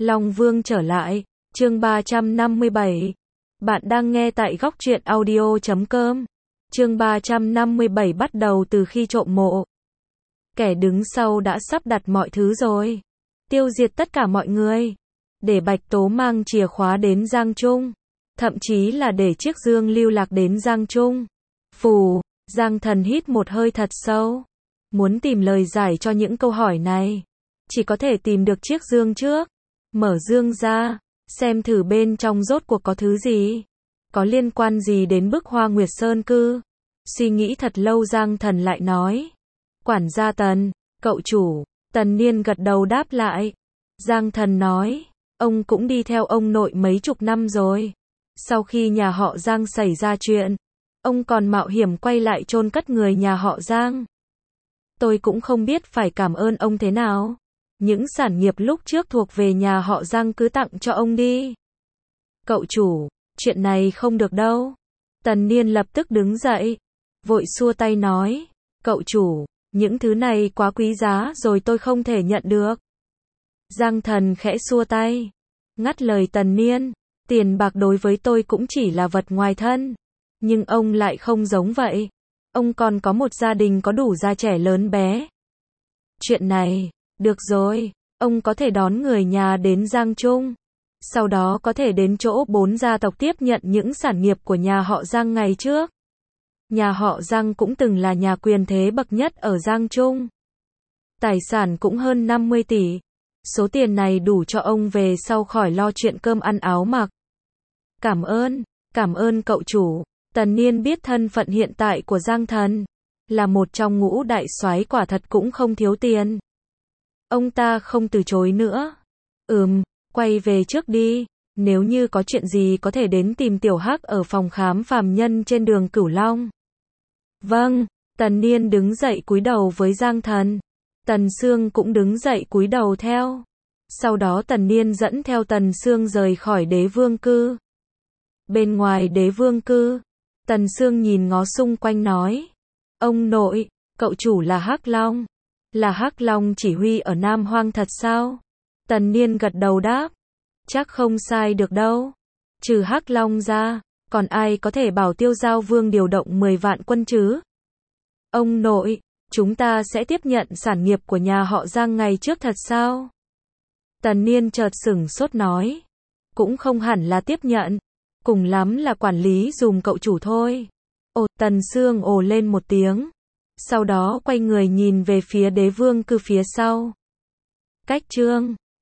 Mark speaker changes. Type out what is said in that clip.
Speaker 1: Long Vương trở lại, chương 357. Bạn đang nghe tại Góc Truyện Audio.com. Chương 357 bắt đầu từ khi trộm mộ. Kẻ đứng sau đã sắp đặt mọi thứ rồi. Tiêu diệt tất cả mọi người. Để Bạch Tố mang chìa khóa đến Giang Trung. Thậm chí là để chiếc dương lưu lạc đến Giang Trung. Phù, Giang Thần hít một hơi thật sâu. Muốn tìm lời giải cho những câu hỏi này. Chỉ có thể tìm được chiếc dương trước. Mở dương ra, xem thử bên trong rốt cuộc có thứ gì. Có liên quan gì đến bức Hoa Nguyệt Sơn cư. Suy nghĩ thật lâu Giang Thần lại nói. Quản gia Tần, cậu chủ. Tần Niên gật đầu đáp lại. Giang Thần nói, ông cũng đi theo ông nội mấy chục năm rồi. Sau khi nhà họ Giang xảy ra chuyện, ông còn mạo hiểm quay lại chôn cất người nhà họ Giang. Tôi cũng không biết phải cảm ơn ông thế nào. Những sản nghiệp lúc trước thuộc về nhà họ Giang cứ tặng cho ông đi. Cậu chủ, chuyện này không được đâu. Tần Niên lập tức đứng dậy, vội xua tay nói, cậu chủ, những thứ này quá quý giá rồi tôi không thể nhận được. Giang Thần khẽ xua tay, ngắt lời Tần Niên, tiền bạc đối với tôi cũng chỉ là vật ngoài thân. Nhưng ông lại không giống vậy. Ông còn có một gia đình có đủ già trẻ lớn bé. Chuyện này, được rồi, ông có thể đón người nhà đến Giang Trung. Sau đó có thể đến chỗ 4 gia tộc tiếp nhận những sản nghiệp của nhà họ Giang ngày trước. Nhà họ Giang cũng từng là nhà quyền thế bậc nhất ở Giang Trung. Tài sản cũng hơn 50 tỷ. Số tiền này đủ cho ông về sau khỏi lo chuyện cơm ăn áo mặc. Cảm ơn cậu chủ. Tần Niên biết thân phận hiện tại của Giang Thần. Là một trong ngũ đại soái quả thật cũng không thiếu tiền. Ông ta không từ chối nữa. Quay về trước đi. Nếu như có chuyện gì có thể đến tìm Tiểu Hắc ở phòng khám phàm nhân trên đường Cửu Long. Vâng, Tần Niên đứng dậy cúi đầu với Giang Thần. Tần Sương cũng đứng dậy cúi đầu theo. Sau đó Tần Niên dẫn theo Tần Sương rời khỏi Đế Vương cư. Bên ngoài Đế Vương cư, Tần Sương nhìn ngó xung quanh nói. Ông nội, cậu chủ là Hắc Long. Là Hắc Long chỉ huy ở Nam Hoang thật sao? Tần Niên gật đầu đáp. Chắc không sai được đâu. Trừ Hắc Long ra, còn ai có thể bảo Tiêu Giao Vương điều động 10 vạn quân chứ? Ông nội, chúng ta sẽ tiếp nhận sản nghiệp của nhà họ Giang ngày trước thật sao? Tần Niên chợt sửng sốt nói. Cũng không hẳn là tiếp nhận. Cùng lắm là quản lý dùm cậu chủ thôi. Ồ, Tần Sương ồ lên một tiếng. Sau đó quay người nhìn về phía Đế Vương cư phía sau. Cách chương